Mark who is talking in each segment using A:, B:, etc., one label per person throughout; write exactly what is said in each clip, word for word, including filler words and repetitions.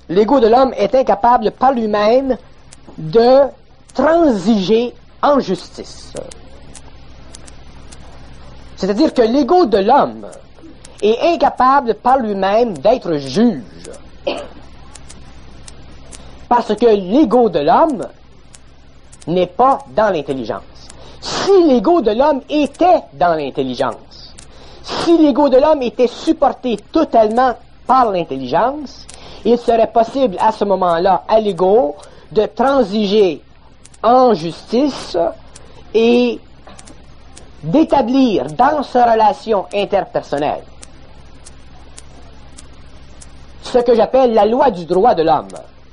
A: l'ego de l'homme est incapable par lui-même de transiger en justice. C'est-à-dire que l'ego de l'homme est incapable par lui-même d'être juge. Parce que l'ego de l'homme n'est pas dans l'intelligence. Si l'ego de l'homme était dans l'intelligence, si l'ego de l'homme était supporté totalement par l'intelligence, il serait possible à ce moment-là à l'ego de transiger en justice et d'établir dans sa relation interpersonnelle ce que j'appelle la loi du droit de l'homme.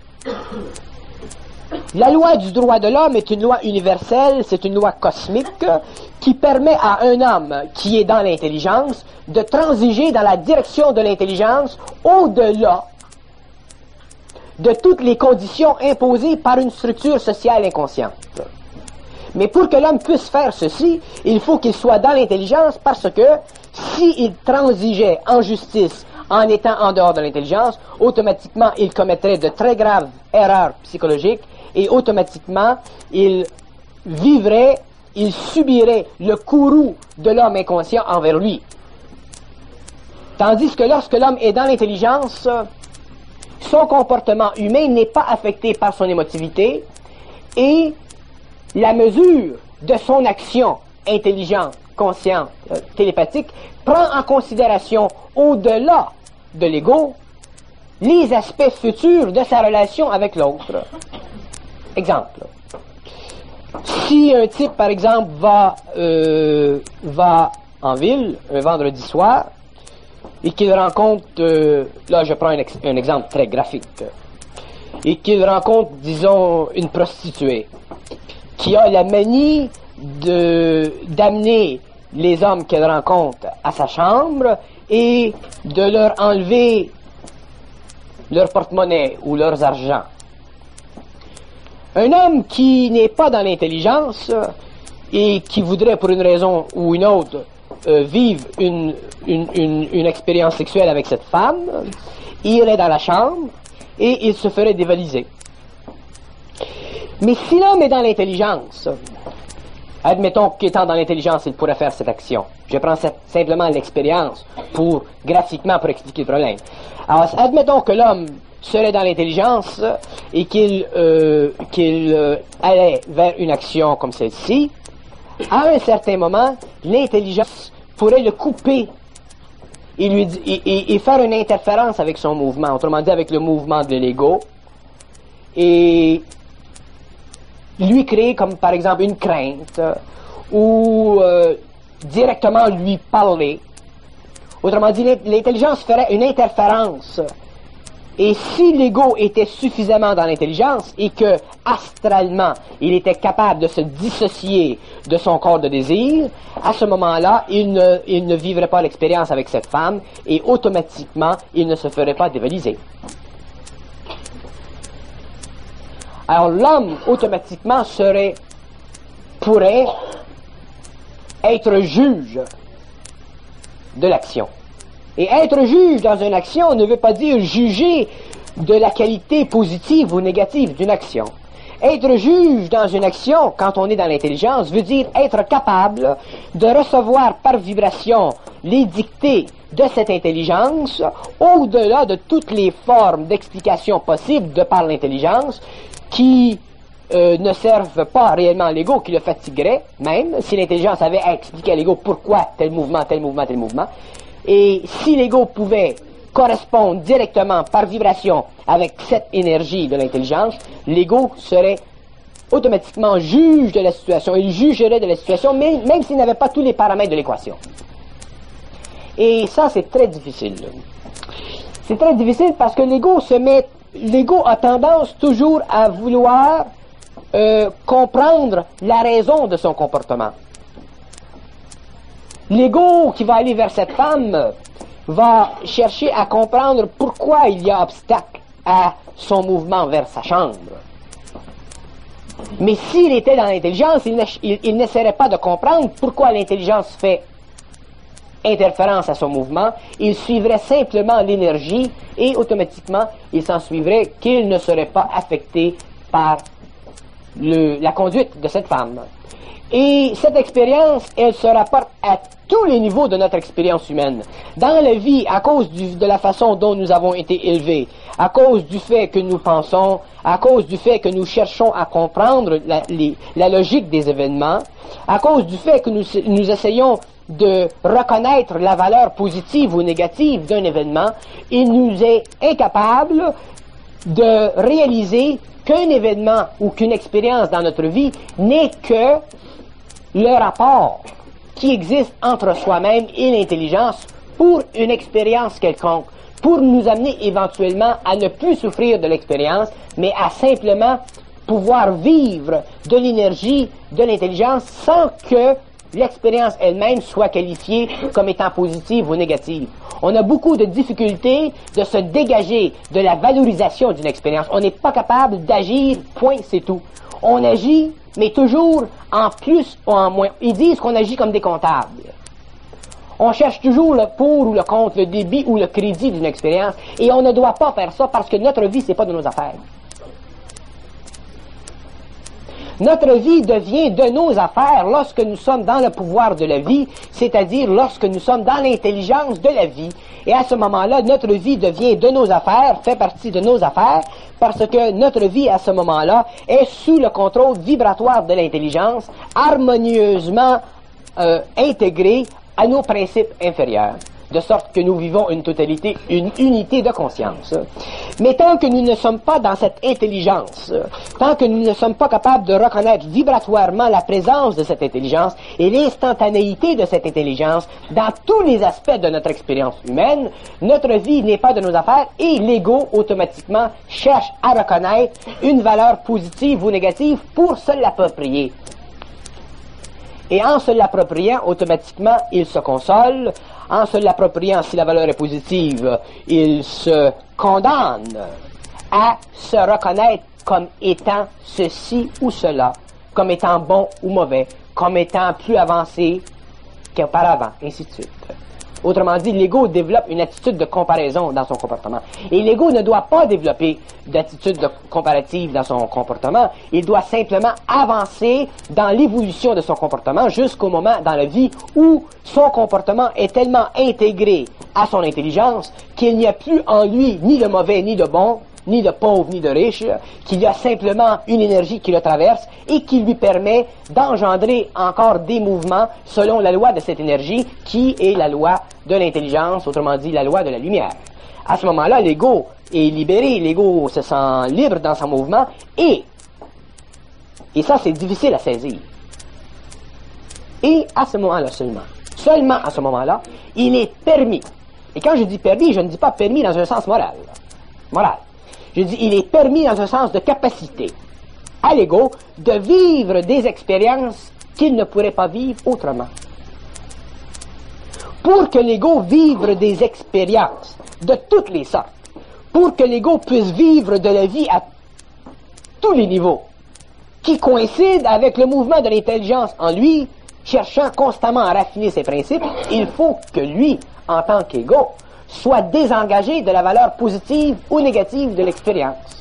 A: La loi du droit de l'homme est une loi universelle, c'est une loi cosmique qui permet à un homme qui est dans l'intelligence de transiger dans la direction de l'intelligence au-delà de toutes les conditions imposées par une structure sociale inconsciente. Mais pour que l'homme puisse faire ceci, il faut qu'il soit dans l'intelligence parce que s'il transigeait en justice en étant en dehors de l'intelligence, automatiquement il commettrait de très graves erreurs psychologiques et automatiquement il vivrait, il subirait le courroux de l'homme inconscient envers lui. Tandis que lorsque l'homme est dans l'intelligence, son comportement humain n'est pas affecté par son émotivité et la mesure de son action intelligente, consciente, euh, télépathique prend en considération au-delà de l'ego les aspects futurs de sa relation avec l'autre. Exemple. Si un type, par exemple, va, euh, va en ville un vendredi soir et qu'il rencontre, euh, là je prends un, ex un exemple très graphique, et qu'il rencontre, disons, une prostituée qui a la manie de d'amener les hommes qu'elle rencontre à sa chambre et de leur enlever leur porte-monnaie ou leurs argents. Un homme qui n'est pas dans l'intelligence et qui voudrait pour une raison ou une autre euh, vivre une, une, une, une expérience sexuelle avec cette femme, irait dans la chambre et il se ferait dévaliser. Mais si l'homme est dans l'intelligence, admettons qu'étant dans l'intelligence, il pourrait faire cette action. Je prends simplement l'expérience pour, graphiquement, pour expliquer le problème. Alors, admettons que l'homme serait dans l'intelligence et qu'il euh, qu'il euh, allait vers une action comme celle-ci. À un certain moment, l'intelligence pourrait le couper et, lui, et, et, et faire une interférence avec son mouvement, autrement dit avec le mouvement de l'ego, et lui créer comme par exemple une crainte ou euh, directement lui parler. Autrement dit, l'intelligence ferait une interférence. Et si l'ego était suffisamment dans l'intelligence et que astralement il était capable de se dissocier de son corps de désir, à ce moment-là, il ne, il ne vivrait pas l'expérience avec cette femme et automatiquement il ne se ferait pas dévaliser. Alors l'homme automatiquement serait, pourrait être juge de l'action. Et être juge dans une action ne veut pas dire juger de la qualité positive ou négative d'une action. Être juge dans une action, quand on est dans l'intelligence, veut dire être capable de recevoir par vibration les dictées de cette intelligence au-delà de toutes les formes d'explication possibles de par l'intelligence qui euh, ne servent pas réellement à l'ego, qui le fatiguerait, même si l'intelligence avait à expliquer à l'ego pourquoi tel mouvement, tel mouvement, tel mouvement. Et si l'ego pouvait correspondre directement par vibration avec cette énergie de l'intelligence, l'ego serait automatiquement juge de la situation. Il jugerait de la situation, mais, même s'il n'avait pas tous les paramètres de l'équation. Et ça, c'est très difficile. C'est très difficile parce que l'ego se met... L'ego a tendance toujours à vouloir euh, comprendre la raison de son comportement. L'ego qui va aller vers cette femme va chercher à comprendre pourquoi il y a obstacle à son mouvement vers sa chambre. Mais s'il était dans l'intelligence, il, il, il n'essaierait pas de comprendre pourquoi l'intelligence fait interférence à son mouvement, il suivrait simplement l'énergie et automatiquement, il s'en suivrait qu'il ne serait pas affecté par le, la conduite de cette femme. Et cette expérience, elle se rapporte à tous les niveaux de notre expérience humaine. Dans la vie, à cause du, de la façon dont nous avons été élevés, à cause du fait que nous pensons, à cause du fait que nous cherchons à comprendre la, les, la logique des événements, à cause du fait que nous, nous essayons de reconnaître la valeur positive ou négative d'un événement, il nous est incapable de réaliser qu'un événement ou qu'une expérience dans notre vie n'est que le rapport qui existe entre soi-même et l'intelligence pour une expérience quelconque, pour nous amener éventuellement à ne plus souffrir de l'expérience, mais à simplement pouvoir vivre de l'énergie de l'intelligence sans que l'expérience elle-même soit qualifiée comme étant positive ou négative. On a beaucoup de difficultés de se dégager de la valorisation d'une expérience. On n'est pas capable d'agir, point, c'est tout. On agit, mais toujours en plus ou en moins. Ils disent qu'on agit comme des comptables. On cherche toujours le pour ou le contre, le débit ou le crédit d'une expérience, et on ne doit pas faire ça parce que notre vie, c'est pas de nos affaires. Notre vie devient de nos affaires lorsque nous sommes dans le pouvoir de la vie, c'est-à-dire lorsque nous sommes dans l'intelligence de la vie. Et à ce moment-là, notre vie devient de nos affaires, fait partie de nos affaires, parce que notre vie, à ce moment-là, est sous le contrôle vibratoire de l'intelligence, harmonieusement euh, intégrée à nos principes inférieurs, de sorte que nous vivons une totalité, une unité de conscience. Mais tant que nous ne sommes pas dans cette intelligence, tant que nous ne sommes pas capables de reconnaître vibratoirement la présence de cette intelligence et l'instantanéité de cette intelligence dans tous les aspects de notre expérience humaine, notre vie n'est pas de nos affaires et l'ego, automatiquement, cherche à reconnaître une valeur positive ou négative pour se l'approprier. Et en se l'appropriant, automatiquement, il se console. En se l'appropriant, si la valeur est positive, il se condamne à se reconnaître comme étant ceci ou cela, comme étant bon ou mauvais, comme étant plus avancé qu'auparavant, ainsi de suite. Autrement dit, l'ego développe une attitude de comparaison dans son comportement. Et l'ego ne doit pas développer d'attitude de comparative dans son comportement. Il doit simplement avancer dans l'évolution de son comportement jusqu'au moment dans la vie où son comportement est tellement intégré à son intelligence qu'il n'y a plus en lui ni de mauvais ni de bon, ni de pauvre ni de riche, qu'il y a simplement une énergie qui le traverse et qui lui permet d'engendrer encore des mouvements selon la loi de cette énergie qui est la loi de l'intelligence, autrement dit la loi de la lumière. À ce moment-là, l'ego est libéré, l'ego se sent libre dans son mouvement et, et ça c'est difficile à saisir. Et à ce moment-là seulement, seulement à ce moment-là, il est permis. Et quand je dis permis, je ne dis pas permis dans un sens moral. Moral. Je dis, il est permis dans un sens de capacité à l'ego de vivre des expériences qu'il ne pourrait pas vivre autrement. Pour que l'ego vive des expériences de toutes les sortes, pour que l'ego puisse vivre de la vie à tous les niveaux, qui coïncident avec le mouvement de l'intelligence en lui, cherchant constamment à raffiner ses principes, il faut que lui, en tant qu'ego, soit désengagé de la valeur positive ou négative de l'expérience.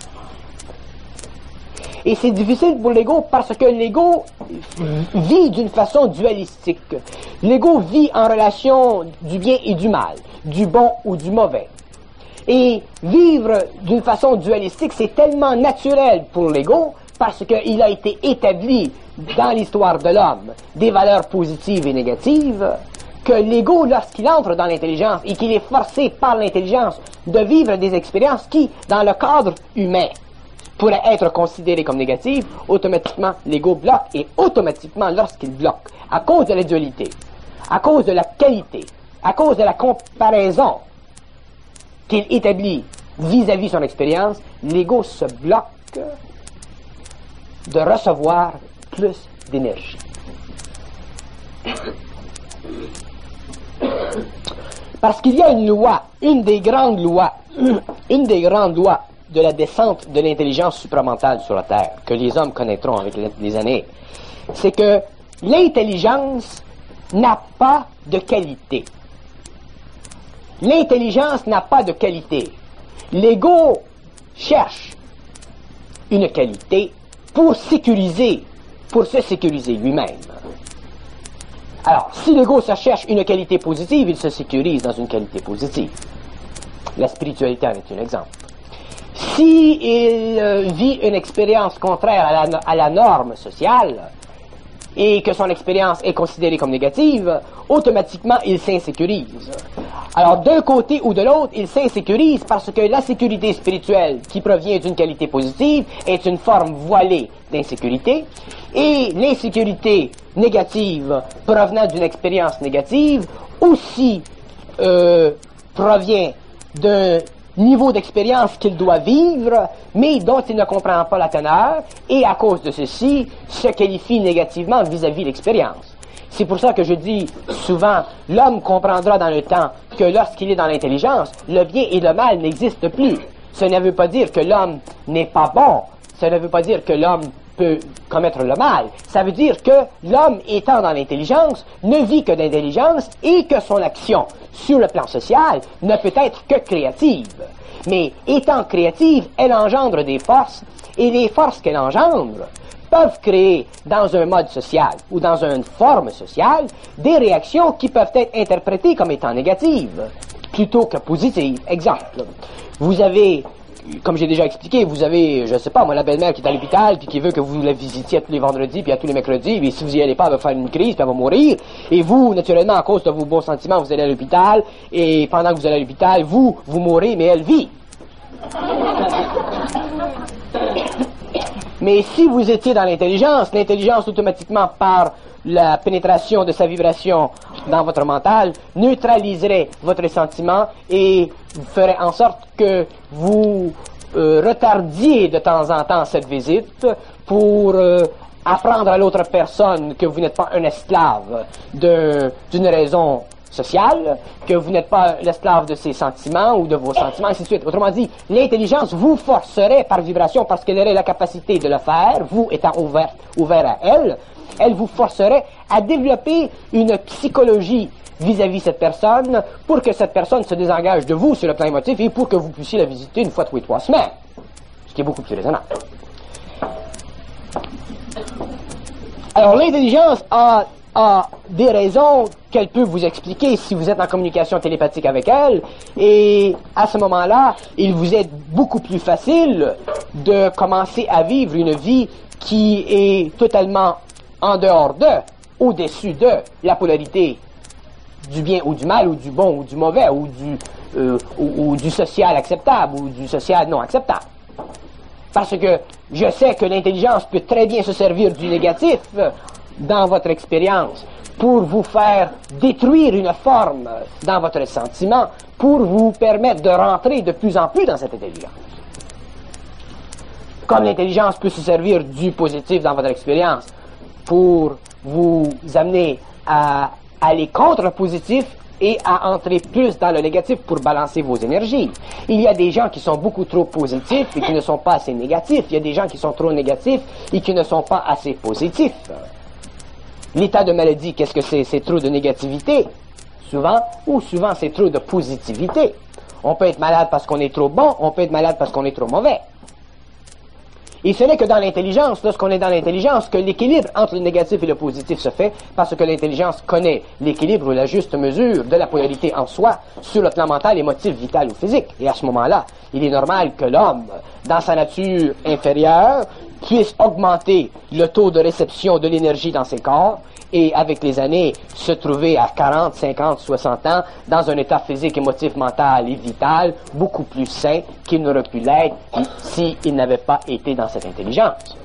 A: Et c'est difficile pour l'ego parce que l'ego vit d'une façon dualistique. L'ego vit en relation du bien et du mal, du bon ou du mauvais. Et vivre d'une façon dualistique, c'est tellement naturel pour l'ego parce qu'il a été établi dans l'histoire de l'homme des valeurs positives et négatives, que l'ego, lorsqu'il entre dans l'intelligence et qu'il est forcé par l'intelligence de vivre des expériences qui, dans le cadre humain, pourraient être considérées comme négatives, automatiquement, l'ego bloque et automatiquement, lorsqu'il bloque, à cause de la dualité, à cause de la qualité, à cause de la comparaison qu'il établit vis-à-vis son expérience, l'ego se bloque de recevoir plus d'énergie. Parce qu'il y a une loi, une des grandes lois, une des grandes lois de la descente de l'intelligence supramentale sur la Terre, que les hommes connaîtront avec les années, c'est que l'intelligence n'a pas de qualité. L'intelligence n'a pas de qualité. L'ego cherche une qualité pour sécuriser, pour se sécuriser lui-même. Alors, si l'ego se cherche une qualité positive, il se sécurise dans une qualité positive. La spiritualité en est un exemple. Si il euh, vit une expérience contraire à la, à la norme sociale et que son expérience est considérée comme négative, automatiquement il s'insécurise. Alors d'un côté ou de l'autre, il s'insécurise parce que la sécurité spirituelle qui provient d'une qualité positive est une forme voilée d'insécurité et l'insécurité négative provenant d'une expérience négative aussi euh, provient d'un niveau d'expérience qu'il doit vivre, mais dont il ne comprend pas la teneur, et à cause de ceci, se qualifie négativement vis-à-vis l'expérience. C'est pour ça que je dis souvent, l'homme comprendra dans le temps que lorsqu'il est dans l'intelligence, le bien et le mal n'existent plus. Ce ne veut pas dire que l'homme n'est pas bon, ça ne veut pas dire que l'homme peut commettre le mal. Ça veut dire que l'homme étant dans l'intelligence ne vit que d'intelligence et que son action sur le plan social ne peut être que créative. Mais étant créative, elle engendre des forces et les forces qu'elle engendre peuvent créer dans un mode social ou dans une forme sociale des réactions qui peuvent être interprétées comme étant négatives plutôt que positives. Exemple, vous avez comme j'ai déjà expliqué, vous avez, je sais pas, moi, la belle-mère qui est à l'hôpital, puis qui veut que vous la visitiez tous les vendredis, puis à tous les mercredis, puis si vous y allez pas, elle va faire une crise, puis elle va mourir. Et vous, naturellement, à cause de vos bons sentiments, vous allez à l'hôpital, et pendant que vous allez à l'hôpital, vous, vous mourrez, mais elle vit. Mais si vous étiez dans l'intelligence, l'intelligence automatiquement par la pénétration de sa vibration dans votre mental neutraliserait votre sentiment et ferait en sorte que vous euh, retardiez de temps en temps cette visite pour euh, apprendre à l'autre personne que vous n'êtes pas un esclave d'une raison sociale, que vous n'êtes pas l'esclave de ses sentiments ou de vos sentiments, ainsi de suite. Autrement dit, l'intelligence vous forcerait par vibration, parce qu'elle aurait la capacité de le faire, vous étant ouvert, ouvert à elle, elle vous forcerait à développer une psychologie vis-à-vis cette personne pour que cette personne se désengage de vous sur le plan émotif et pour que vous puissiez la visiter une fois tous les trois semaines, ce qui est beaucoup plus raisonnable. Alors l'intelligence a, a des raisons qu'elle peut vous expliquer si vous êtes en communication télépathique avec elle, et à ce moment-là, il vous est beaucoup plus facile de commencer à vivre une vie qui est totalement en dehors de, au-dessus de la polarité du bien ou du mal, ou du bon ou du mauvais, ou du, euh, ou, ou du social acceptable, ou du social non acceptable. Parce que je sais que l'intelligence peut très bien se servir du négatif dans votre expérience pour vous faire détruire une forme dans votre sentiment, pour vous permettre de rentrer de plus en plus dans cette intelligence. Comme l'intelligence peut se servir du positif dans votre expérience pour vous amener à aller contre le positif et à entrer plus dans le négatif pour balancer vos énergies. Il y a des gens qui sont beaucoup trop positifs et qui ne sont pas assez négatifs. Il y a des gens qui sont trop négatifs et qui ne sont pas assez positifs. L'état de maladie, qu'est-ce que c'est? C'est trop de négativité, souvent, ou souvent c'est trop de positivité. On peut être malade parce qu'on est trop bon, on peut être malade parce qu'on est trop mauvais. Et ce n'est que dans l'intelligence, lorsqu'on est dans l'intelligence, que l'équilibre entre le négatif et le positif se fait, parce que l'intelligence connaît l'équilibre ou la juste mesure de la polarité en soi sur le plan mental, émotif, vital ou physique. Et à ce moment-là, il est normal que l'homme, dans sa nature inférieure, puisse augmenter le taux de réception de l'énergie dans ses corps et avec les années se trouver à quarante, cinquante, soixante ans dans un état physique, émotif, mental et vital beaucoup plus sain qu'il n'aurait pu l'être s'il n'avait pas été dans cette intelligence.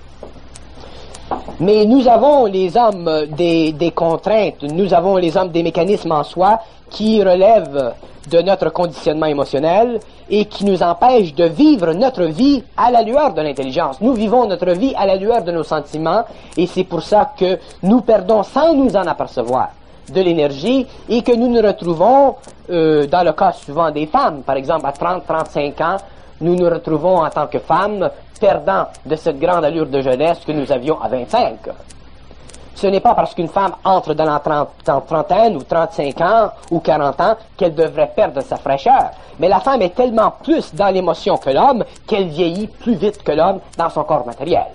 A: Mais nous avons, les hommes, des, des contraintes, nous avons, les hommes, des mécanismes en soi qui relèvent de notre conditionnement émotionnel et qui nous empêchent de vivre notre vie à la lueur de l'intelligence. Nous vivons notre vie à la lueur de nos sentiments et c'est pour ça que nous perdons sans nous en apercevoir de l'énergie et que nous nous retrouvons, euh, dans le cas souvent des femmes, par exemple à trente, trente-cinq ans, nous nous retrouvons en tant que femmes perdant de cette grande allure de jeunesse que nous avions à vingt-cinq. Ce n'est pas parce qu'une femme entre dans la trentaine ou trente-cinq ans ou quarante ans qu'elle devrait perdre sa fraîcheur. Mais la femme est tellement plus dans l'émotion que l'homme qu'elle vieillit plus vite que l'homme dans son corps matériel.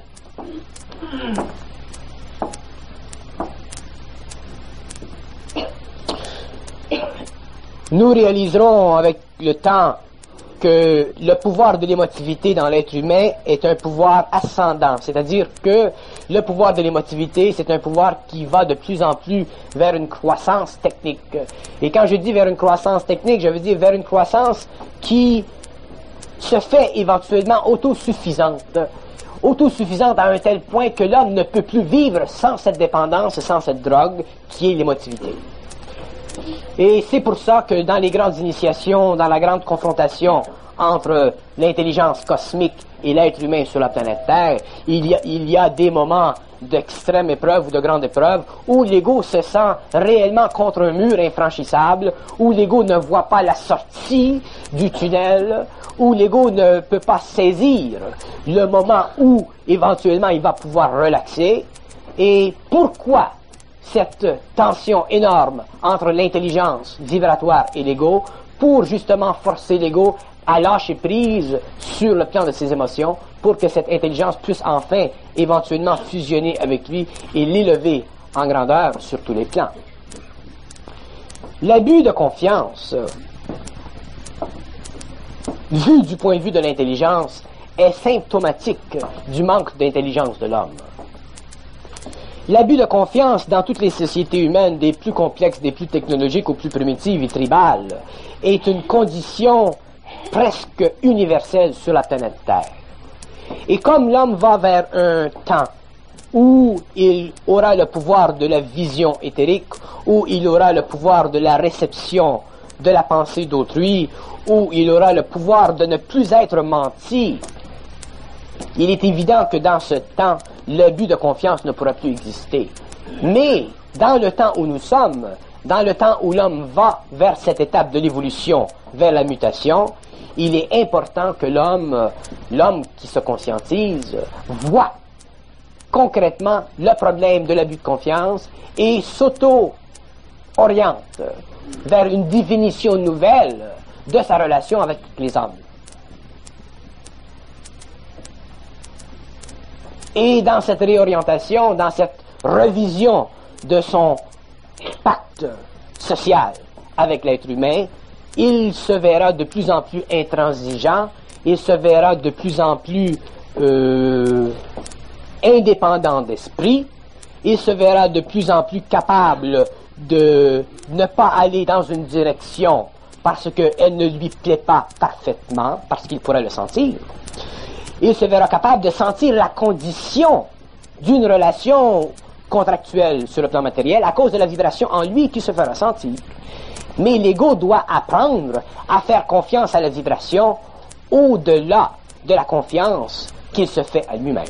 A: Nous réaliserons avec le temps que le pouvoir de l'émotivité dans l'être humain est un pouvoir ascendant, c'est-à-dire que le pouvoir de l'émotivité, c'est un pouvoir qui va de plus en plus vers une croissance technique. Et quand je dis vers une croissance technique, je veux dire vers une croissance qui se fait éventuellement autosuffisante. Autosuffisante à un tel point que l'homme ne peut plus vivre sans cette dépendance, sans cette drogue qui est l'émotivité. Et c'est pour ça que dans les grandes initiations, dans la grande confrontation entre l'intelligence cosmique et l'être humain sur la planète Terre, il y a, il y a des moments d'extrême épreuve ou de grande épreuve où l'ego se sent réellement contre un mur infranchissable, où l'ego ne voit pas la sortie du tunnel, où l'ego ne peut pas saisir le moment où éventuellement il va pouvoir relaxer. Et pourquoi cette tension énorme entre l'intelligence vibratoire et l'ego? Pour justement forcer l'ego à lâcher prise sur le plan de ses émotions, pour que cette intelligence puisse enfin éventuellement fusionner avec lui et l'élever en grandeur sur tous les plans. L'abus de confiance, vu du point de vue de l'intelligence, est symptomatique du manque d'intelligence de l'homme. L'abus de confiance dans toutes les sociétés humaines, des plus complexes, des plus technologiques aux plus primitives et tribales, est une condition presque universelle sur la planète Terre. Et comme l'homme va vers un temps où il aura le pouvoir de la vision éthérique, où il aura le pouvoir de la réception de la pensée d'autrui, où il aura le pouvoir de ne plus être menti, il est évident que dans ce temps, l'abus de confiance ne pourra plus exister. Mais dans le temps où nous sommes, dans le temps où l'homme va vers cette étape de l'évolution, vers la mutation, il est important que l'homme, l'homme qui se conscientise, voit concrètement le problème de l'abus de confiance et s'auto-oriente vers une définition nouvelle de sa relation avec les hommes. Et dans cette réorientation, dans cette revision de son pacte social avec l'être humain, il se verra de plus en plus intransigeant, il se verra de plus en plus euh, indépendant d'esprit, il se verra de plus en plus capable de ne pas aller dans une direction parce qu'elle ne lui plaît pas parfaitement, parce qu'il pourrait le sentir. Il se verra capable de sentir la condition d'une relation contractuelle sur le plan matériel à cause de la vibration en lui qui se fera sentir. Mais l'ego doit apprendre à faire confiance à la vibration au-delà de la confiance qu'il se fait à lui-même.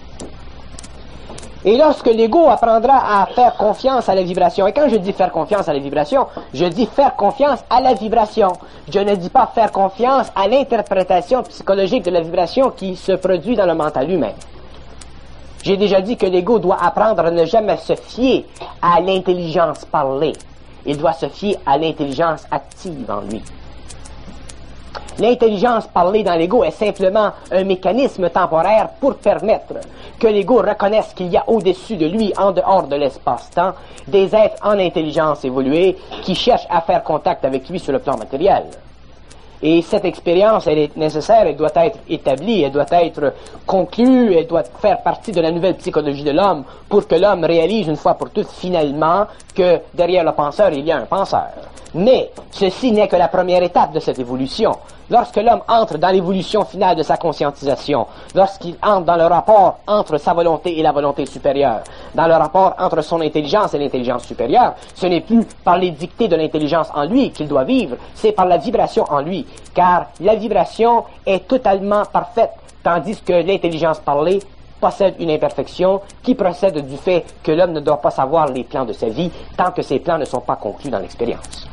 A: Et lorsque l'ego apprendra à faire confiance à la vibration, et quand je dis faire confiance à la vibration, je dis faire confiance à la vibration. Je ne dis pas faire confiance à l'interprétation psychologique de la vibration qui se produit dans le mental humain. J'ai déjà dit que l'ego doit apprendre à ne jamais se fier à l'intelligence parlée. Il doit se fier à l'intelligence active en lui. L'intelligence parlée dans l'ego est simplement un mécanisme temporaire pour permettre que l'ego reconnaisse qu'il y a au-dessus de lui, en dehors de l'espace-temps, des êtres en intelligence évoluée qui cherchent à faire contact avec lui sur le plan matériel. Et cette expérience, elle est nécessaire, elle doit être établie, elle doit être conclue, elle doit faire partie de la nouvelle psychologie de l'homme pour que l'homme réalise une fois pour toutes finalement que derrière le penseur, il y a un penseur. Mais ceci n'est que la première étape de cette évolution. Lorsque l'homme entre dans l'évolution finale de sa conscientisation, lorsqu'il entre dans le rapport entre sa volonté et la volonté supérieure, dans le rapport entre son intelligence et l'intelligence supérieure, ce n'est plus par les dictées de l'intelligence en lui qu'il doit vivre, c'est par la vibration en lui, car la vibration est totalement parfaite, tandis que l'intelligence parlée possède une imperfection qui procède du fait que l'homme ne doit pas savoir les plans de sa vie tant que ces plans ne sont pas conclus dans l'expérience.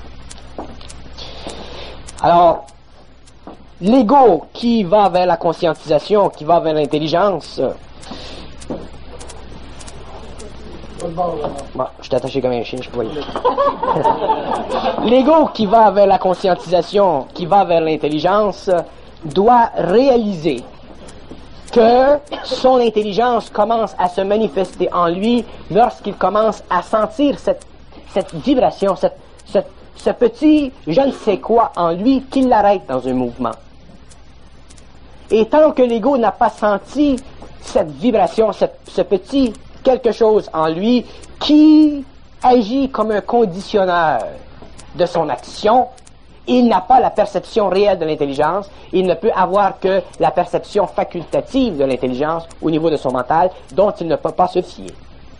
A: Alors, l'ego qui va vers la conscientisation, qui va vers l'intelligence, Bon, je suis attaché comme un chien, je peux pas y aller. L'ego qui va vers la conscientisation, qui va vers l'intelligence, doit réaliser que son intelligence commence à se manifester en lui lorsqu'il commence à sentir cette, cette vibration, cette, cette, ce petit je ne sais quoi en lui qui l'arrête dans un mouvement. Et tant que l'ego n'a pas senti cette vibration, cette, ce petit quelque chose en lui qui agit comme un conditionneur de son action, il n'a pas la perception réelle de l'intelligence, il ne peut avoir que la perception facultative de l'intelligence au niveau de son mental, dont il ne peut pas se fier.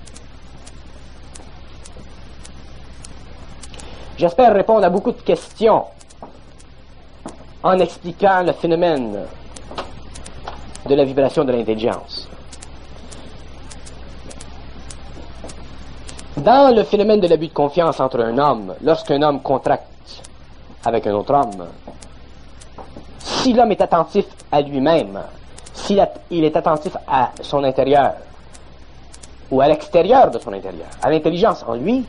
A: J'espère répondre à beaucoup de questions en expliquant le phénomène de la vibration de l'intelligence. Dans le phénomène de l'abus de confiance entre un homme, lorsqu'un homme contracte avec un autre homme, si l'homme est attentif à lui-même, s'il il est attentif à son intérieur, ou à l'extérieur de son intérieur, à l'intelligence en lui,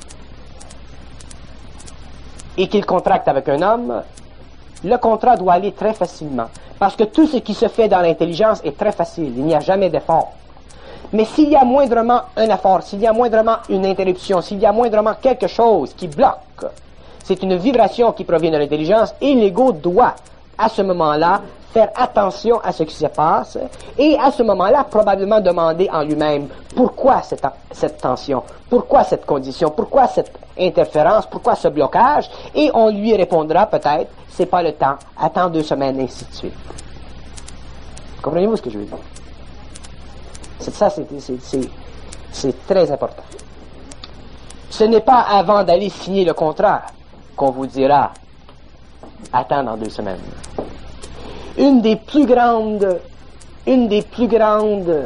A: et qu'il contracte avec un homme, le contrat doit aller très facilement. Parce que tout ce qui se fait dans l'intelligence est très facile, il n'y a jamais d'effort. Mais s'il y a moindrement un effort, s'il y a moindrement une interruption, s'il y a moindrement quelque chose qui bloque, c'est une vibration qui provient de l'intelligence et l'ego doit, à ce moment-là, faire attention à ce qui se passe et à ce moment-là, probablement demander en lui-même pourquoi cette, cette tension, pourquoi cette condition, pourquoi cette interférence, pourquoi ce blocage, et on lui répondra peut-être, c'est pas le temps, attends deux semaines, et ainsi de suite. Comprenez-vous ce que je veux dire? C'est ça, c'est, c'est, c'est, c'est très important. Ce n'est pas avant d'aller signer le contrat qu'on vous dira attends dans deux semaines. Une des plus grandes, une des plus grandes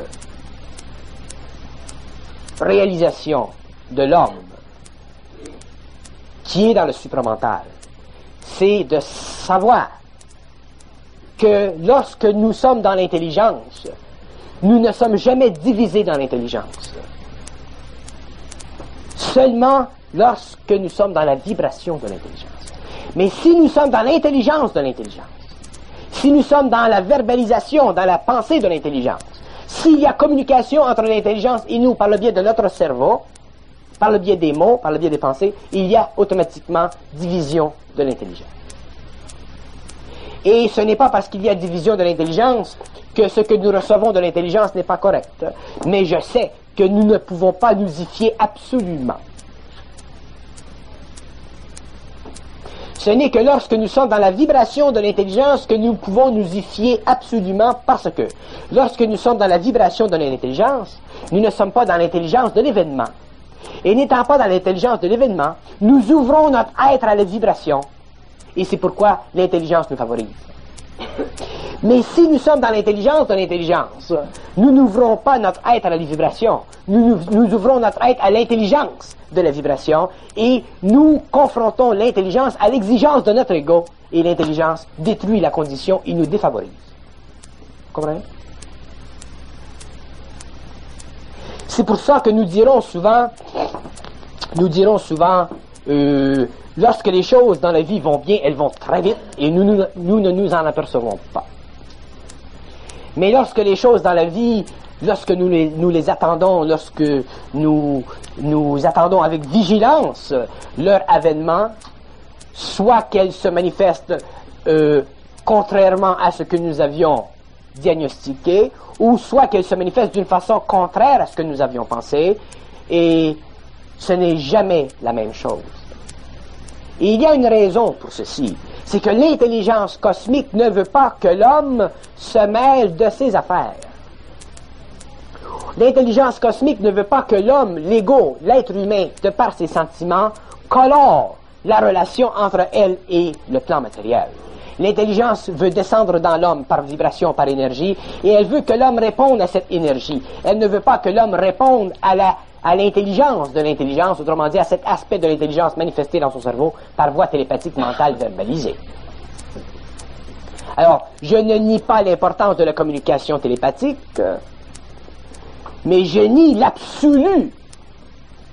A: réalisations de l'homme qui est dans le supramental, c'est de savoir que lorsque nous sommes dans l'intelligence, nous ne sommes jamais divisés dans l'intelligence. Seulement lorsque nous sommes dans la vibration de l'intelligence. Mais si nous sommes dans l'intelligence de l'intelligence, si nous sommes dans la verbalisation, dans la pensée de l'intelligence, s'il y a communication entre l'intelligence et nous par le biais de notre cerveau, par le biais des mots, par le biais des pensées, il y a automatiquement division de l'intelligence. Et ce n'est pas parce qu'il y a division de l'intelligence que ce que nous recevons de l'intelligence n'est pas correct. Mais je sais que nous ne pouvons pas nous y fier absolument. Ce n'est que lorsque nous sommes dans la vibration de l'intelligence que nous pouvons nous y fier absolument, parce que lorsque nous sommes dans la vibration de l'intelligence, nous ne sommes pas dans l'intelligence de l'événement. Et n'étant pas dans l'intelligence de l'événement, nous ouvrons notre être à la vibration. Et c'est pourquoi l'intelligence nous favorise. Mais si nous sommes dans l'intelligence de l'intelligence, nous n'ouvrons pas notre être à la vibration, nous, nous, nous ouvrons notre être à l'intelligence de la vibration et nous confrontons l'intelligence à l'exigence de notre ego et l'intelligence détruit la condition et nous défavorise. Vous comprenez? C'est pour ça que nous dirons souvent, nous dirons souvent, euh, lorsque les choses dans la vie vont bien, elles vont très vite et nous, nous, nous ne nous en apercevons pas. Mais lorsque les choses dans la vie, lorsque nous les, nous les attendons, lorsque nous, nous attendons avec vigilance leur avènement, soit qu'elles se manifestent euh, contrairement à ce que nous avions diagnostiqué, ou soit qu'elles se manifestent d'une façon contraire à ce que nous avions pensé, et ce n'est jamais la même chose. Et il y a une raison pour ceci, c'est que l'intelligence cosmique ne veut pas que l'homme se mêle de ses affaires. L'intelligence cosmique ne veut pas que l'homme, l'ego, l'être humain, de par ses sentiments, colore la relation entre elle et le plan matériel. L'intelligence veut descendre dans l'homme par vibration, par énergie, et elle veut que l'homme réponde à cette énergie. Elle ne veut pas que l'homme réponde à la à l'intelligence de l'intelligence, autrement dit à cet aspect de l'intelligence manifesté dans son cerveau par voie télépathique mentale verbalisée. Alors, je ne nie pas l'importance de la communication télépathique, mais je nie l'absolu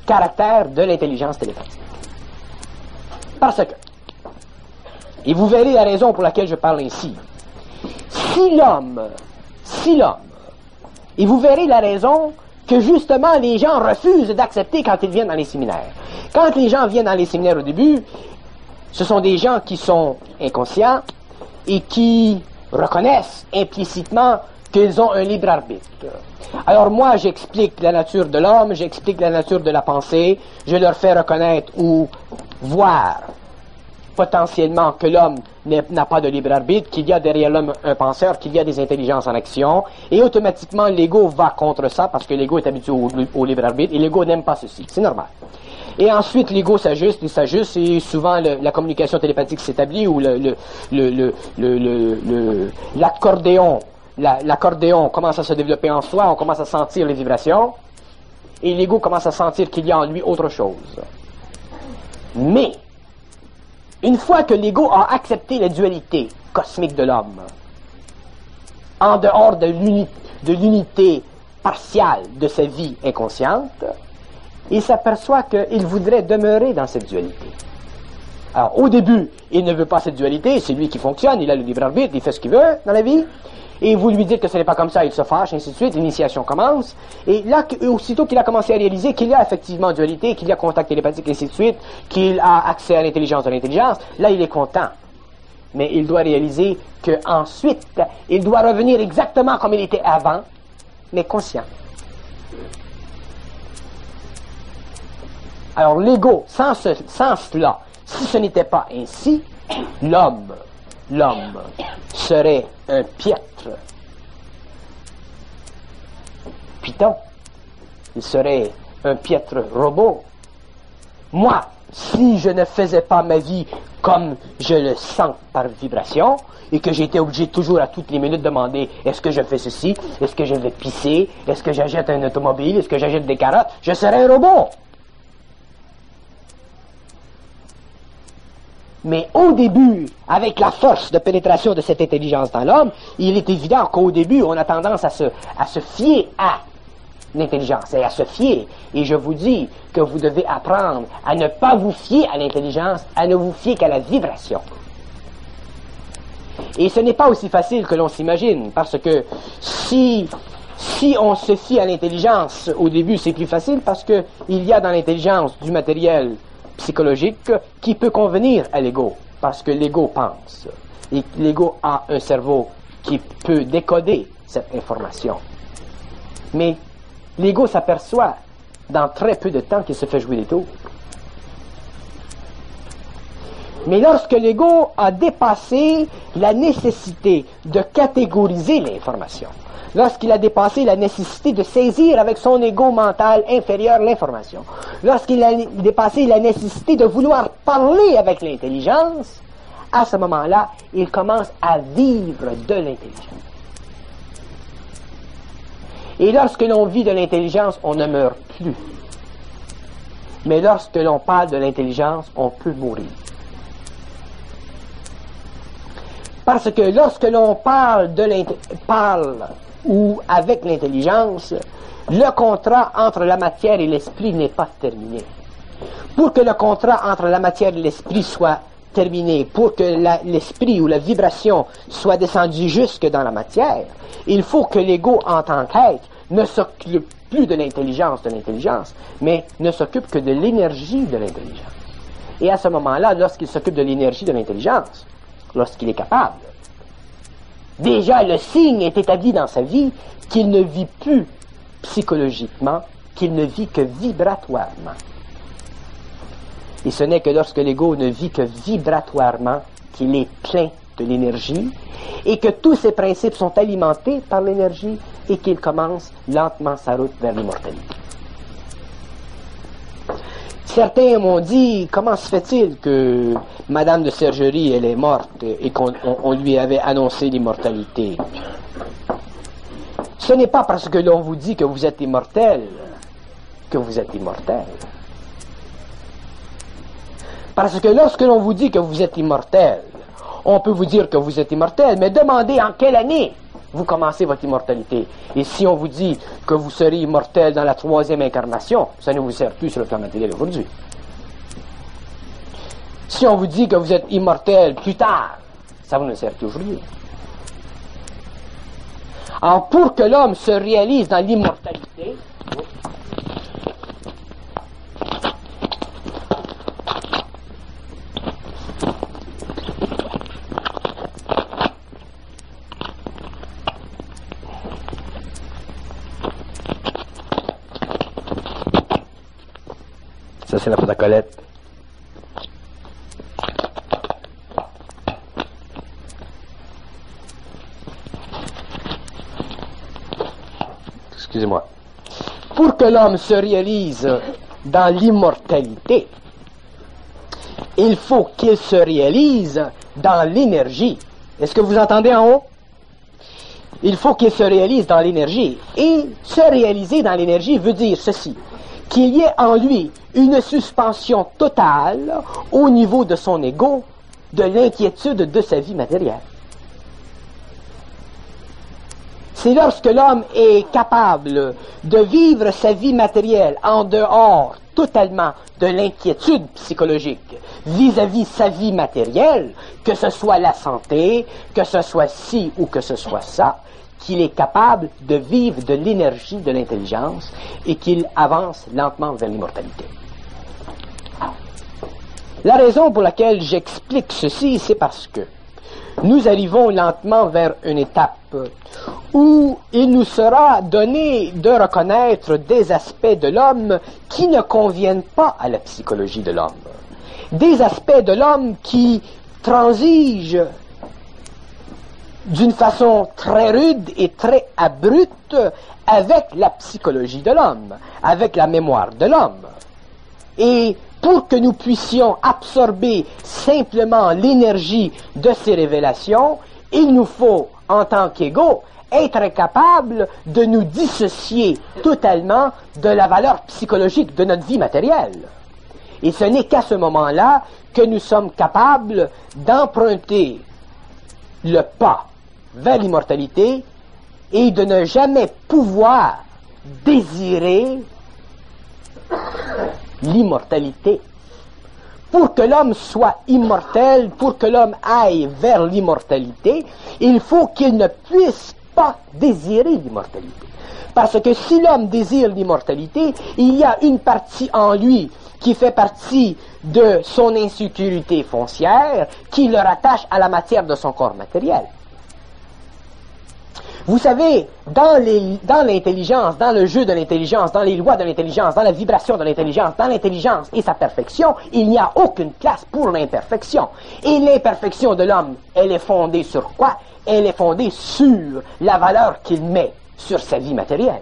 A: caractère de l'intelligence télépathique. Parce que, et vous verrez la raison pour laquelle je parle ainsi, si l'homme, si l'homme, et vous verrez la raison que justement les gens refusent d'accepter quand ils viennent dans les séminaires. Quand les gens viennent dans les séminaires au début, ce sont des gens qui sont inconscients et qui reconnaissent implicitement qu'ils ont un libre arbitre. Alors moi, j'explique la nature de l'homme, j'explique la nature de la pensée, je leur fais reconnaître ou voir potentiellement que l'homme n'a pas de libre arbitre, qu'il y a derrière l'homme un penseur, qu'il y a des intelligences en action, et automatiquement l'ego va contre ça parce que l'ego est habitué au, au libre arbitre et l'ego n'aime pas ceci, c'est normal. Et ensuite l'ego s'ajuste, il s'ajuste et souvent le, la communication télépathique s'établit ou le, le, le, le, le, le, le, l'accordéon, la, l'accordéon commence à se développer en soi, on commence à sentir les vibrations et l'ego commence à sentir qu'il y a en lui autre chose. Mais une fois que l'ego a accepté la dualité cosmique de l'homme, en dehors de l'unité, de l'unité partiale de sa vie inconsciente, il s'aperçoit qu'il voudrait demeurer dans cette dualité. Alors, au début, il ne veut pas cette dualité, c'est lui qui fonctionne, il a le libre arbitre, il fait ce qu'il veut dans la vie, et vous lui dites que ce n'est pas comme ça, il se fâche, ainsi de suite, l'initiation commence, et là, aussitôt qu'il a commencé à réaliser qu'il y a effectivement dualité, qu'il y a contact télépathique, ainsi de suite, qu'il a accès à l'intelligence de l'intelligence, là, il est content. Mais il doit réaliser qu'ensuite, il doit revenir exactement comme il était avant, mais conscient. Alors, l'ego, sans, ce, sans cela, si ce n'était pas ainsi, l'homme, l'homme serait un piètre python. Il serait un piètre robot. Moi, si je ne faisais pas ma vie comme je le sens par vibration, et que j'étais obligé toujours à toutes les minutes de demander est-ce que je fais ceci, est-ce que je vais pisser, est-ce que j'achète un automobile, est-ce que j'achète des carottes, je serais un robot. Mais au début, avec la force de pénétration de cette intelligence dans l'homme, il est évident qu'au début, on a tendance à se, à se fier à l'intelligence et à se fier. Et je vous dis que vous devez apprendre à ne pas vous fier à l'intelligence, à ne vous fier qu'à la vibration. Et ce n'est pas aussi facile que l'on s'imagine, parce que si, si on se fie à l'intelligence, au début, c'est plus facile parce que il y a dans l'intelligence du matériel psychologique qui peut convenir à l'ego, parce que l'ego pense, et l'ego a un cerveau qui peut décoder cette information. Mais l'ego s'aperçoit dans très peu de temps qu'il se fait jouer des tours. Mais lorsque l'ego a dépassé la nécessité de catégoriser l'information, lorsqu'il a dépassé la nécessité de saisir avec son ego mental inférieur l'information, lorsqu'il a dépassé la nécessité de vouloir parler avec l'intelligence, à ce moment-là, il commence à vivre de l'intelligence. Et lorsque l'on vit de l'intelligence, on ne meurt plus. Mais lorsque l'on parle de l'intelligence, on peut mourir. Parce que lorsque l'on parle de l'intelligence, parle ou avec l'intelligence, le contrat entre la matière et l'esprit n'est pas terminé. Pour que le contrat entre la matière et l'esprit soit terminé, pour que la, l'esprit ou la vibration soit descendue jusque dans la matière, il faut que l'ego en tant qu'être ne s'occupe plus de l'intelligence de l'intelligence, mais ne s'occupe que de l'énergie de l'intelligence. Et à ce moment-là, lorsqu'il s'occupe de l'énergie de l'intelligence, lorsqu'il est capable, déjà le signe est établi dans sa vie qu'il ne vit plus psychologiquement, qu'il ne vit que vibratoirement. Et ce n'est que lorsque l'ego ne vit que vibratoirement qu'il est plein de l'énergie et que tous ses principes sont alimentés par l'énergie et qu'il commence lentement sa route vers l'immortalité. Certains m'ont dit, comment se fait-il que Madame de Sergerie, elle est morte et qu'on on, on lui avait annoncé l'immortalité? Ce n'est pas parce que l'on vous dit que vous êtes immortel que vous êtes immortel. Parce que lorsque l'on vous dit que vous êtes immortel, on peut vous dire que vous êtes immortel, mais demandez en quelle année vous commencez votre immortalité. Et si on vous dit que vous serez immortel dans la troisième incarnation, ça ne vous sert plus sur le plan matériel aujourd'hui. Si on vous dit que vous êtes immortel plus tard, ça vous ne sert plus aujourd'hui. Alors, pour que l'homme se réalise dans l'immortalité, ça c'est la faute à Colette. Excusez-moi. Pour que l'homme se réalise dans l'immortalité, il faut qu'il se réalise dans l'énergie. Est-ce que vous entendez en haut? Il faut qu'il se réalise dans l'énergie. Et se réaliser dans l'énergie veut dire ceci, qu'il y ait en lui une suspension totale au niveau de son ego, de l'inquiétude de sa vie matérielle. C'est lorsque l'homme est capable de vivre sa vie matérielle en dehors totalement de l'inquiétude psychologique vis-à-vis sa vie matérielle, que ce soit la santé, que ce soit ci ou que ce soit ça, qu'il est capable de vivre de l'énergie de l'intelligence et qu'il avance lentement vers l'immortalité. La raison pour laquelle j'explique ceci, c'est parce que nous arrivons lentement vers une étape où il nous sera donné de reconnaître des aspects de l'homme qui ne conviennent pas à la psychologie de l'homme. Des aspects de l'homme qui transigent d'une façon très rude et très abrupte avec la psychologie de l'homme, avec la mémoire de l'homme. Et pour que nous puissions absorber simplement l'énergie de ces révélations, il nous faut, en tant qu'égaux, être capable de nous dissocier totalement de la valeur psychologique de notre vie matérielle. Et ce n'est qu'à ce moment-là que nous sommes capables d'emprunter le pas vers l'immortalité et de ne jamais pouvoir désirer l'immortalité. Pour que l'homme soit immortel, pour que l'homme aille vers l'immortalité, il faut qu'il ne puisse pas désirer l'immortalité. Parce que si l'homme désire l'immortalité, il y a une partie en lui qui fait partie de son insécurité foncière, qui le rattache à la matière de son corps matériel. Vous savez, dans, les, dans l'intelligence, dans le jeu de l'intelligence, dans les lois de l'intelligence, dans la vibration de l'intelligence, dans l'intelligence et sa perfection, il n'y a aucune place pour l'imperfection. Et l'imperfection de l'homme, elle est fondée sur quoi? Elle est fondée sur la valeur qu'il met sur sa vie matérielle.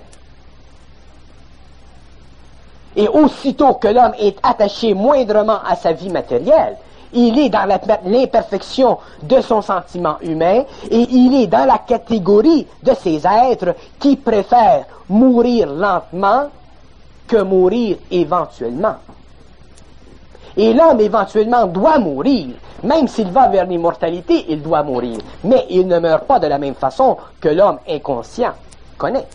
A: Et aussitôt que l'homme est attaché moindrement à sa vie matérielle, il est dans la, l'imperfection de son sentiment humain et il est dans la catégorie de ces êtres qui préfèrent mourir lentement que mourir éventuellement. Et l'homme éventuellement doit mourir. Même s'il va vers l'immortalité, il doit mourir. Mais il ne meurt pas de la même façon que l'homme inconscient connaît.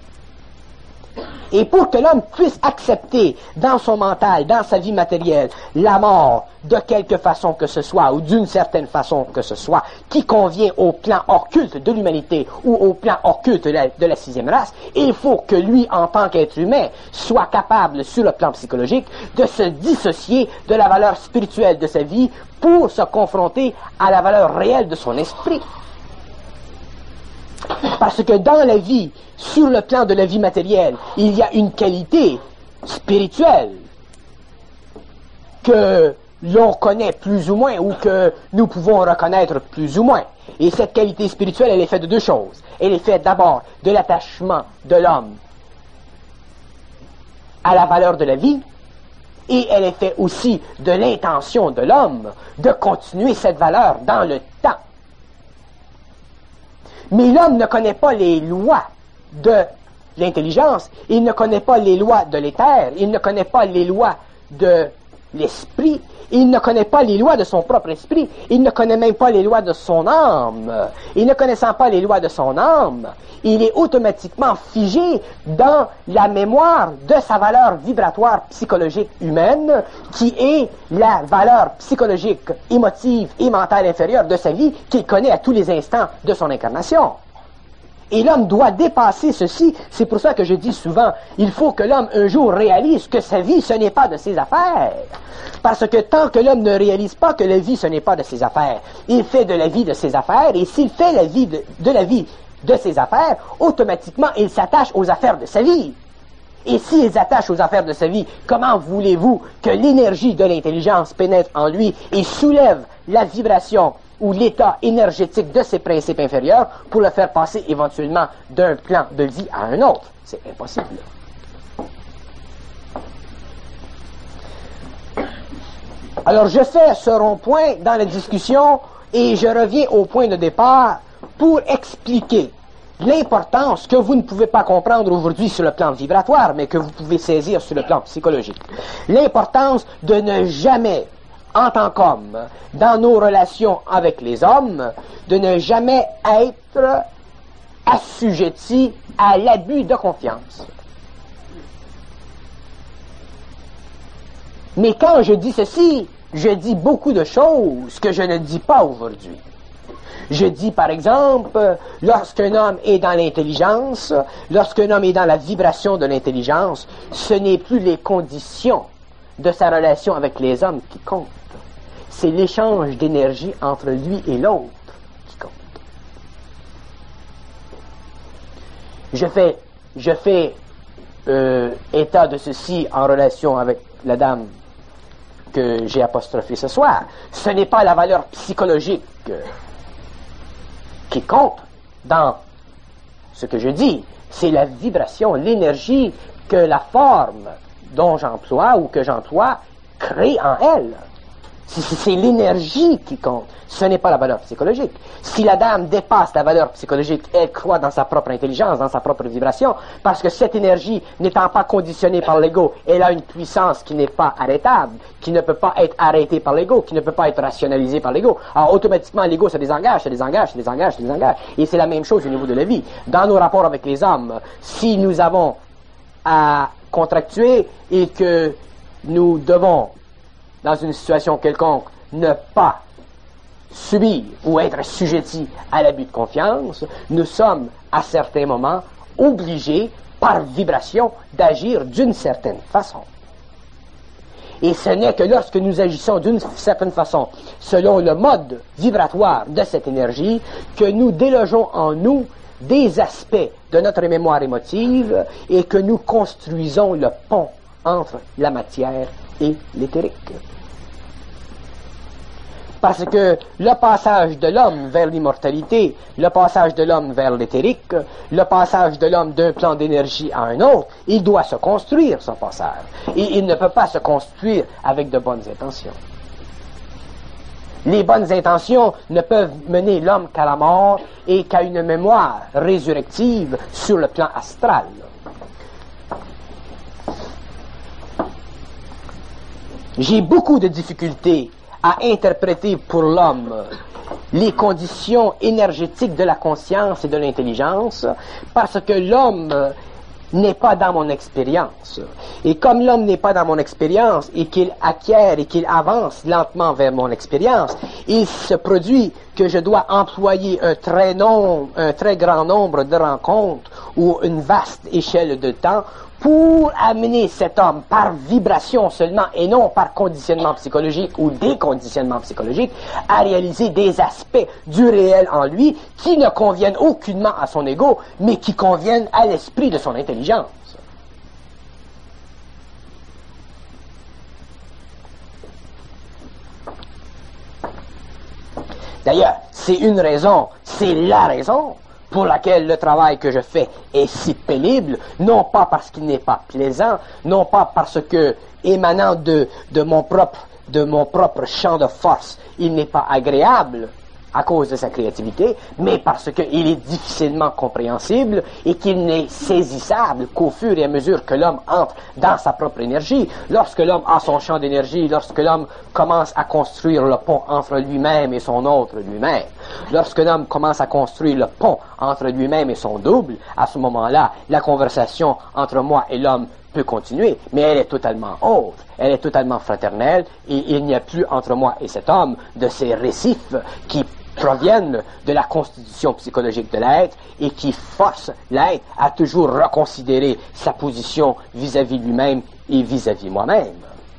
A: Et pour que l'homme puisse accepter dans son mental, dans sa vie matérielle, la mort de quelque façon que ce soit, ou d'une certaine façon que ce soit, qui convient au plan occulte de l'humanité ou au plan occulte de la, de la sixième race, il faut que lui, en tant qu'être humain, soit capable, sur le plan psychologique, de se dissocier de la valeur spirituelle de sa vie pour se confronter à la valeur réelle de son esprit. Parce que dans la vie, sur le plan de la vie matérielle, il y a une qualité spirituelle que l'on connaît plus ou moins ou que nous pouvons reconnaître plus ou moins. Et cette qualité spirituelle, elle est faite de deux choses. Elle est faite d'abord de l'attachement de l'homme à la valeur de la vie et elle est faite aussi de l'intention de l'homme de continuer cette valeur dans le temps. Mais l'homme ne connaît pas les lois de l'intelligence, il ne connaît pas les lois de l'éther, il ne connaît pas les lois de l'esprit, il ne connaît pas les lois de son propre esprit, il ne connaît même pas les lois de son âme. Et ne connaissant pas les lois de son âme, il est automatiquement figé dans la mémoire de sa valeur vibratoire psychologique humaine, qui est la valeur psychologique, émotive et mentale inférieure de sa vie, qu'il connaît à tous les instants de son incarnation. Et l'homme doit dépasser ceci. C'est pour ça que je dis souvent, il faut que l'homme un jour réalise que sa vie, ce n'est pas de ses affaires. Parce que tant que l'homme ne réalise pas que la vie, ce n'est pas de ses affaires, il fait de la vie de ses affaires, et s'il fait la vie de, de la vie de ses affaires, automatiquement, il s'attache aux affaires de sa vie. Et s'il s'attache aux affaires de sa vie, comment voulez-vous que l'énergie de l'intelligence pénètre en lui et soulève la vibration ou l'état énergétique de ses principes inférieurs pour le faire passer éventuellement d'un plan de vie à un autre? C'est impossible. Alors je fais ce rond-point dans la discussion et je reviens au point de départ pour expliquer l'importance que vous ne pouvez pas comprendre aujourd'hui sur le plan vibratoire, mais que vous pouvez saisir sur le plan psychologique. L'importance de ne jamais, en tant qu'homme, dans nos relations avec les hommes, de ne jamais être assujetti à l'abus de confiance. Mais quand je dis ceci, je dis beaucoup de choses que je ne dis pas aujourd'hui. Je dis, par exemple, lorsqu'un homme est dans l'intelligence, lorsqu'un homme est dans la vibration de l'intelligence, ce n'est plus les conditions de sa relation avec les hommes qui comptent. C'est l'échange d'énergie entre lui et l'autre qui compte. Je fais, je fais euh, état de ceci en relation avec la dame que j'ai apostrophée ce soir. Ce n'est pas la valeur psychologique euh, qui compte dans ce que je dis, c'est la vibration, l'énergie que la forme dont j'emploie ou que j'emploie crée en elle. C'est l'énergie qui compte, ce n'est pas la valeur psychologique. Si la dame dépasse la valeur psychologique, elle croit dans sa propre intelligence, dans sa propre vibration, parce que cette énergie, n'étant pas conditionnée par l'ego, elle a une puissance qui n'est pas arrêtable, qui ne peut pas être arrêtée par l'ego, qui ne peut pas être rationalisée par l'ego. Alors automatiquement, l'ego se désengage, se désengage, se désengage, se désengage. Et c'est la même chose au niveau de la vie. Dans nos rapports avec les hommes, si nous avons à contractuer et que nous devons, dans une situation quelconque, ne pas subir ou être assujettis à l'abus de confiance, nous sommes, à certains moments, obligés, par vibration, d'agir d'une certaine façon. Et ce n'est que lorsque nous agissons d'une certaine façon, selon le mode vibratoire de cette énergie, que nous délogeons en nous des aspects de notre mémoire émotive et que nous construisons le pont entre la matière et l'éthérique. Parce que le passage de l'homme vers l'immortalité, le passage de l'homme vers l'éthérique, le passage de l'homme d'un plan d'énergie à un autre, il doit se construire, ce passage. Et il ne peut pas se construire avec de bonnes intentions. Les bonnes intentions ne peuvent mener l'homme qu'à la mort et qu'à une mémoire résurrective sur le plan astral. J'ai beaucoup de difficultés à interpréter pour l'homme les conditions énergétiques de la conscience et de l'intelligence, parce que l'homme n'est pas dans mon expérience. Et comme l'homme n'est pas dans mon expérience et qu'il acquiert et qu'il avance lentement vers mon expérience, il se produit que je dois employer un très, nom, un très grand nombre de rencontres ou une vaste échelle de temps pour amener cet homme par vibration seulement et non par conditionnement psychologique ou déconditionnement psychologique à réaliser des aspects du réel en lui qui ne conviennent aucunement à son ego mais qui conviennent à l'esprit de son intelligence. D'ailleurs, c'est une raison, c'est la raison pour laquelle le travail que je fais est si pénible, non pas parce qu'il n'est pas plaisant, non pas parce que, émanant de, de, mon propre, de mon propre champ de force, il n'est pas agréable, à cause de sa créativité, mais parce qu'il est difficilement compréhensible et qu'il n'est saisissable qu'au fur et à mesure que l'homme entre dans sa propre énergie. Lorsque l'homme a son champ d'énergie, lorsque l'homme commence à construire le pont entre lui-même et son autre lui-même, lorsque l'homme commence à construire le pont entre lui-même et son double, à ce moment-là, la conversation entre moi et l'homme peut continuer, mais elle est totalement autre, elle est totalement fraternelle, et il n'y a plus entre moi et cet homme de ces récifs qui proviennent de la constitution psychologique de l'être et qui forcent l'être à toujours reconsidérer sa position vis-à-vis lui-même et vis-à-vis moi-même.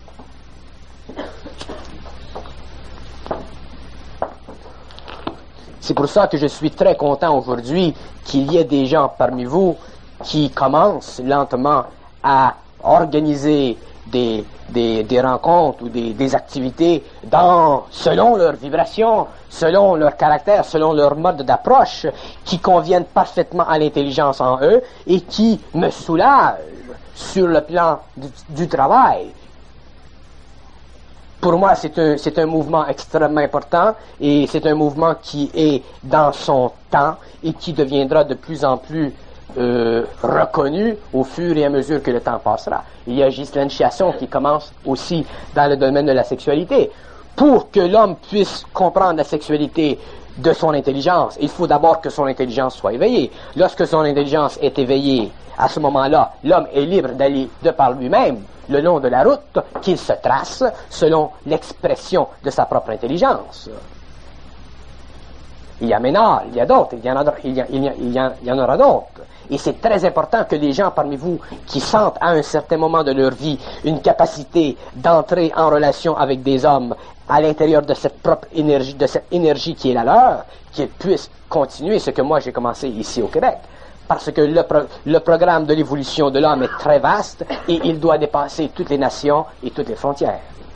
A: C'est pour ça que je suis très content aujourd'hui qu'il y ait des gens parmi vous qui commencent lentement à organiser des, des, des rencontres ou des, des activités dans, selon leur vibration, selon leur caractère, selon leur mode d'approche, qui conviennent parfaitement à l'intelligence en eux et qui me soulagent sur le plan du, du travail. Pour moi, c'est un, c'est un mouvement extrêmement important et c'est un mouvement qui est dans son temps et qui deviendra de plus en plus Euh, reconnu au fur et à mesure que le temps passera. Il y a Ghislaine Chiasson qui commence aussi dans le domaine de la sexualité. Pour que l'homme puisse comprendre la sexualité de son intelligence, il faut d'abord que son intelligence soit éveillée. Lorsque son intelligence est éveillée, à ce moment-là, l'homme est libre d'aller de par lui-même le long de la route qu'il se trace selon l'expression de sa propre intelligence. Il y a Ménard, il y a d'autres, il y en a, il y a, il y a, il y a, il y en aura d'autres. Et c'est très important que les gens parmi vous qui sentent à un certain moment de leur vie une capacité d'entrer en relation avec des hommes à l'intérieur de cette propre énergie, de cette énergie qui est la leur, qu'ils puissent continuer ce que moi j'ai commencé ici au Québec. Parce que le, pro, le programme de l'évolution de l'homme est très vaste et il doit dépasser toutes les nations et toutes les frontières.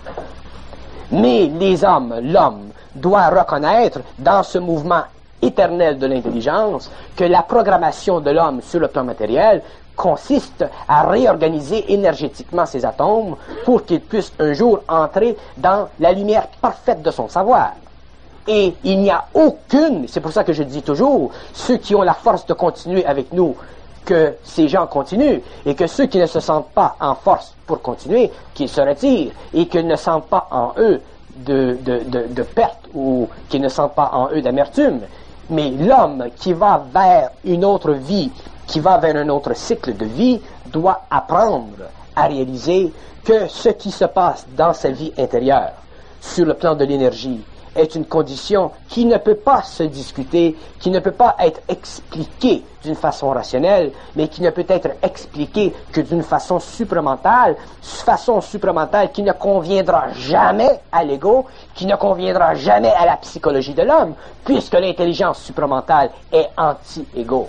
A: Mais les hommes, l'homme, doit reconnaître dans ce mouvement éternel de l'intelligence que la programmation de l'homme sur le plan matériel consiste à réorganiser énergétiquement ses atomes pour qu'il puisse un jour entrer dans la lumière parfaite de son savoir. Et il n'y a aucune, c'est pour ça que je dis toujours, ceux qui ont la force de continuer avec nous, que ces gens continuent, et que ceux qui ne se sentent pas en force pour continuer, qu'ils se retirent, et qu'ils ne sentent pas en eux de, de, de, de perte, ou qu'ils ne sentent pas en eux d'amertume. Mais l'homme qui va vers une autre vie, qui va vers un autre cycle de vie, doit apprendre à réaliser que ce qui se passe dans sa vie intérieure, sur le plan de l'énergie, est une condition qui ne peut pas se discuter, qui ne peut pas être expliquée d'une façon rationnelle, mais qui ne peut être expliquée que d'une façon supramentale, façon supramentale qui ne conviendra jamais à l'ego, qui ne conviendra jamais à la psychologie de l'homme, puisque l'intelligence supramentale est anti-égo.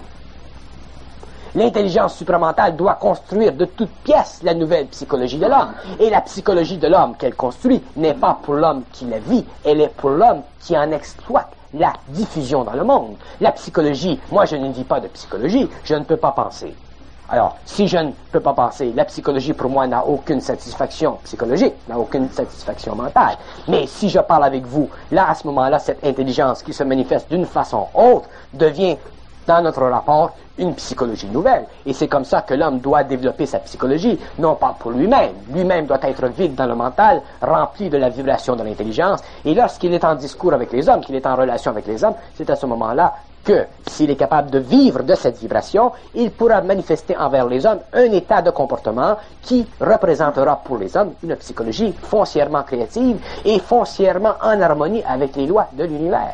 A: L'intelligence supramentale doit construire de toutes pièces la nouvelle psychologie de l'homme. Et la psychologie de l'homme qu'elle construit n'est pas pour l'homme qui la vit, elle est pour l'homme qui en exploite la diffusion dans le monde. La psychologie, moi je ne dis pas de psychologie, je ne peux pas penser. Alors, si je ne peux pas penser, la psychologie pour moi n'a aucune satisfaction psychologique, n'a aucune satisfaction mentale. Mais si je parle avec vous, là à ce moment-là, cette intelligence qui se manifeste d'une façon autre devient dans notre rapport une psychologie nouvelle. Et c'est comme ça que l'homme doit développer sa psychologie, non pas pour lui-même. Lui-même doit être vide dans le mental, rempli de la vibration de l'intelligence. Et lorsqu'il est en discours avec les hommes, qu'il est en relation avec les hommes, c'est à ce moment-là que, s'il est capable de vivre de cette vibration, il pourra manifester envers les hommes un état de comportement qui représentera pour les hommes une psychologie foncièrement créative et foncièrement en harmonie avec les lois de l'univers.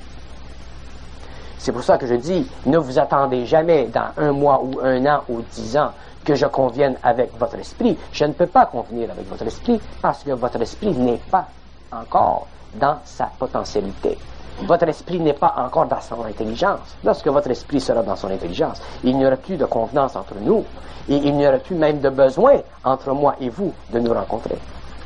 A: C'est pour ça que je dis, ne vous attendez jamais dans un mois ou un an ou dix ans que je convienne avec votre esprit. Je ne peux pas convenir avec votre esprit parce que votre esprit n'est pas encore dans sa potentialité. Votre esprit n'est pas encore dans son intelligence. Lorsque votre esprit sera dans son intelligence, il n'y aura plus de convenance entre nous et il n'y aura plus même de besoin entre moi et vous de nous rencontrer.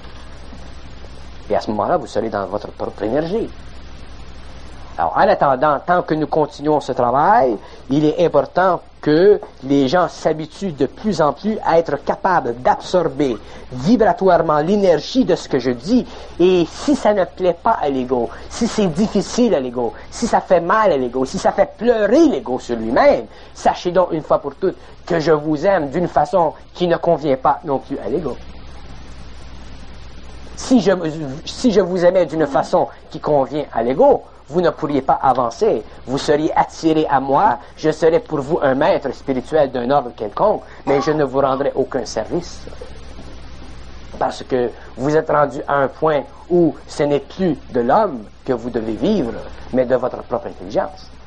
A: Et à ce moment-là, vous serez dans votre propre énergie. Alors, en attendant, tant que nous continuons ce travail, il est important que les gens s'habituent de plus en plus à être capables d'absorber vibratoirement l'énergie de ce que je dis, et si ça ne plaît pas à l'ego, si c'est difficile à l'ego, si ça fait mal à l'ego, si ça fait pleurer l'ego sur lui-même, sachez donc une fois pour toutes que je vous aime d'une façon qui ne convient pas non plus à l'ego. Si je, si je vous aimais d'une façon qui convient à l'ego, vous ne pourriez pas avancer. Vous seriez attiré à moi, je serais pour vous un maître spirituel d'un ordre quelconque, mais je ne vous rendrai aucun service. Parce que vous êtes rendu à un point où ce n'est plus de l'homme que vous devez vivre, mais de votre propre intelligence.